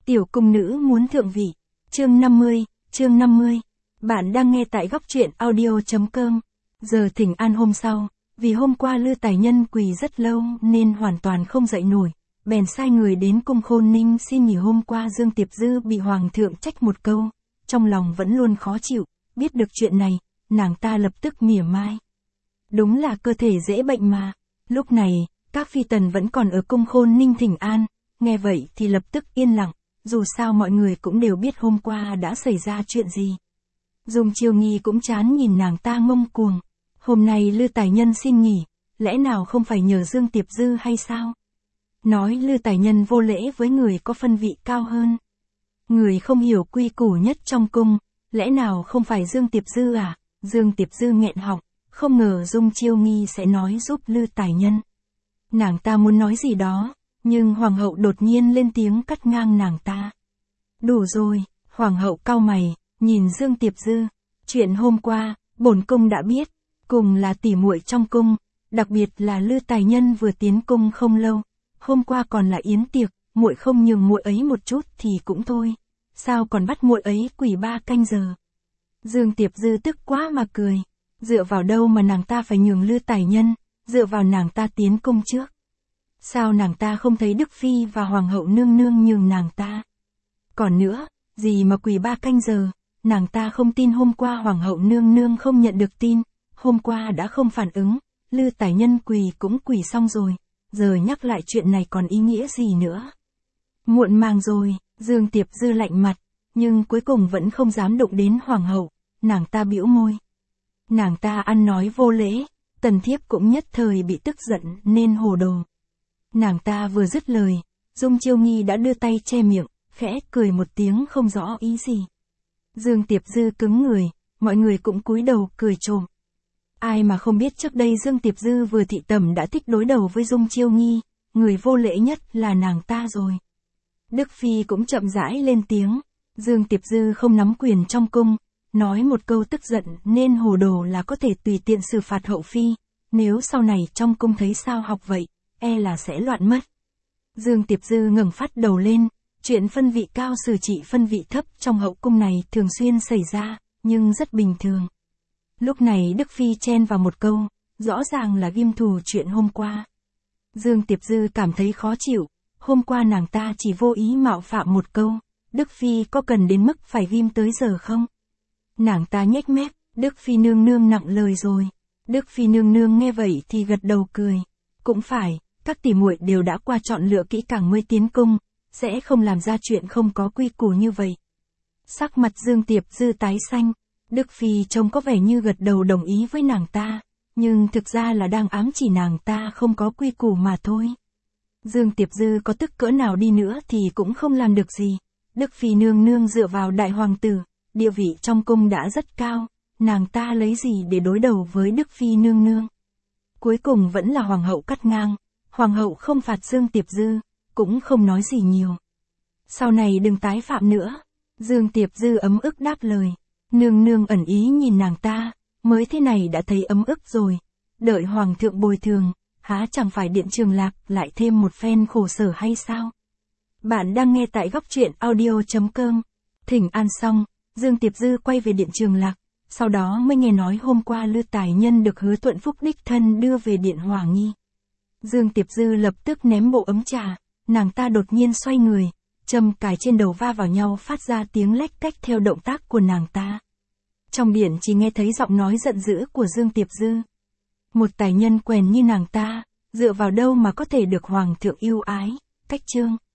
Tiểu cung nữ muốn thượng vị. Chương 50. Bạn đang nghe tại góc truyện audio.com. Giờ thỉnh an hôm sau, vì hôm qua Lư Tài Nhân quỳ rất lâu nên hoàn toàn không dậy nổi, bèn sai người đến cung Khôn Ninh xin nghỉ. Hôm qua Dương Tiệp Dư bị hoàng thượng trách một câu, trong lòng vẫn luôn khó chịu, biết được chuyện này, nàng ta lập tức mỉa mai. Đúng là cơ thể dễ bệnh mà. Lúc này, các phi tần vẫn còn ở cung Khôn Ninh thỉnh an, nghe vậy thì lập tức yên lặng, dù sao mọi người cũng đều biết hôm qua đã xảy ra chuyện gì. Dung Chiêu Nghi cũng chán nhìn nàng ta ngông cuồng. Hôm nay Lư Tài Nhân xin nghỉ, lẽ nào không phải nhờ Dương Tiệp Dư hay sao? Nói Lư Tài Nhân vô lễ với người có phân vị cao hơn. Người không hiểu quy củ nhất trong cung, lẽ nào không phải Dương Tiệp Dư à? Dương Tiệp Dư nghẹn họng, không ngờ Dung Chiêu Nghi sẽ nói giúp Lư Tài Nhân. Nàng ta muốn nói gì đó, nhưng hoàng hậu đột nhiên lên tiếng cắt ngang nàng ta. Đủ rồi, hoàng hậu cau mày, nhìn Dương Tiệp Dư. Chuyện hôm qua, bổn cung đã biết, cùng là tỉ muội trong cung, đặc biệt là Lư Tài Nhân vừa tiến cung không lâu, hôm qua còn là yến tiệc, muội không nhường muội ấy một chút thì cũng thôi, sao còn bắt muội ấy quỳ 3 canh giờ. Dương Tiệp Dư tức quá mà cười, dựa vào đâu mà nàng ta phải nhường Lư Tài Nhân, dựa vào nàng ta tiến cung trước. Sao nàng ta không thấy Đức Phi và Hoàng hậu nương nương nhường nàng ta? Còn nữa, gì mà quỳ 3 canh giờ, nàng ta không tin hôm qua Hoàng hậu nương nương không nhận được tin, hôm qua đã không phản ứng, Lư Tài Nhân quỳ cũng quỳ xong rồi, giờ nhắc lại chuyện này còn ý nghĩa gì nữa? Muộn màng rồi, Dương Tiệp Dư lạnh mặt, nhưng cuối cùng vẫn không dám đụng đến Hoàng hậu, nàng ta bĩu môi. Nàng ta ăn nói vô lễ, tần thiếp cũng nhất thời bị tức giận nên hồ đồ. Nàng ta vừa dứt lời, Dung Chiêu Nghi đã đưa tay che miệng, khẽ cười một tiếng không rõ ý gì. Dương Tiệp Dư cứng người, mọi người cũng cúi đầu cười trộm. Ai mà không biết trước đây Dương Tiệp Dư vừa thị tẩm đã thích đối đầu với Dung Chiêu Nghi, người vô lễ nhất là nàng ta rồi. Đức Phi cũng chậm rãi lên tiếng, Dương Tiệp Dư không nắm quyền trong cung, nói một câu tức giận nên hồ đồ là có thể tùy tiện xử phạt hậu phi, nếu sau này trong cung thấy sao học vậy, e là sẽ loạn mất. Dương Tiệp Dư ngẩng phát đầu lên, chuyện phân vị cao xử trị phân vị thấp trong hậu cung này thường xuyên xảy ra, nhưng rất bình thường. Lúc này Đức Phi chen vào một câu, rõ ràng là ghim thù chuyện hôm qua. Dương Tiệp Dư cảm thấy khó chịu, hôm qua nàng ta chỉ vô ý mạo phạm một câu, Đức Phi có cần đến mức phải ghim tới giờ không? Nàng ta nhếch mép, Đức Phi nương nương nặng lời rồi. Đức Phi nương nương nghe vậy thì gật đầu cười. Cũng phải, các tỷ muội đều đã qua chọn lựa kỹ càng mới tiến cung, sẽ không làm ra chuyện không có quy củ như vậy. Sắc mặt Dương Tiệp Dư tái xanh, Đức Phi trông có vẻ như gật đầu đồng ý với nàng ta, nhưng thực ra là đang ám chỉ nàng ta không có quy củ mà thôi. Dương Tiệp Dư có tức cỡ nào đi nữa thì cũng không làm được gì. Đức Phi nương nương dựa vào đại hoàng tử, địa vị trong cung đã rất cao, nàng ta lấy gì để đối đầu với Đức Phi nương nương? Cuối cùng vẫn là hoàng hậu cắt ngang, hoàng hậu không phạt Dương Tiệp Dư, cũng không nói gì nhiều. Sau này đừng tái phạm nữa. Dương Tiệp Dư ấm ức đáp lời. Nương nương ẩn ý nhìn nàng ta, mới thế này đã thấy ấm ức rồi. Đợi hoàng thượng bồi thường, há chẳng phải Điện Trường Lạc lại thêm một phen khổ sở hay sao? Bạn đang nghe tại góc truyện audio.com. Thỉnh an xong, Dương Tiệp Dư quay về Điện Trường Lạc, sau đó mới nghe nói hôm qua Lư Tài Nhân được Hứa Thuận Phúc đích thân đưa về Điện Hòa Nghi. Dương Tiệp Dư lập tức ném bộ ấm trà, nàng ta đột nhiên xoay người, châm cài trên đầu va vào nhau phát ra tiếng lách cách theo động tác của nàng ta. Trong điện chỉ nghe thấy giọng nói giận dữ của Dương Tiệp Dư. Một tài nhân quèn như nàng ta, dựa vào đâu mà có thể được hoàng thượng yêu ái, cách trương.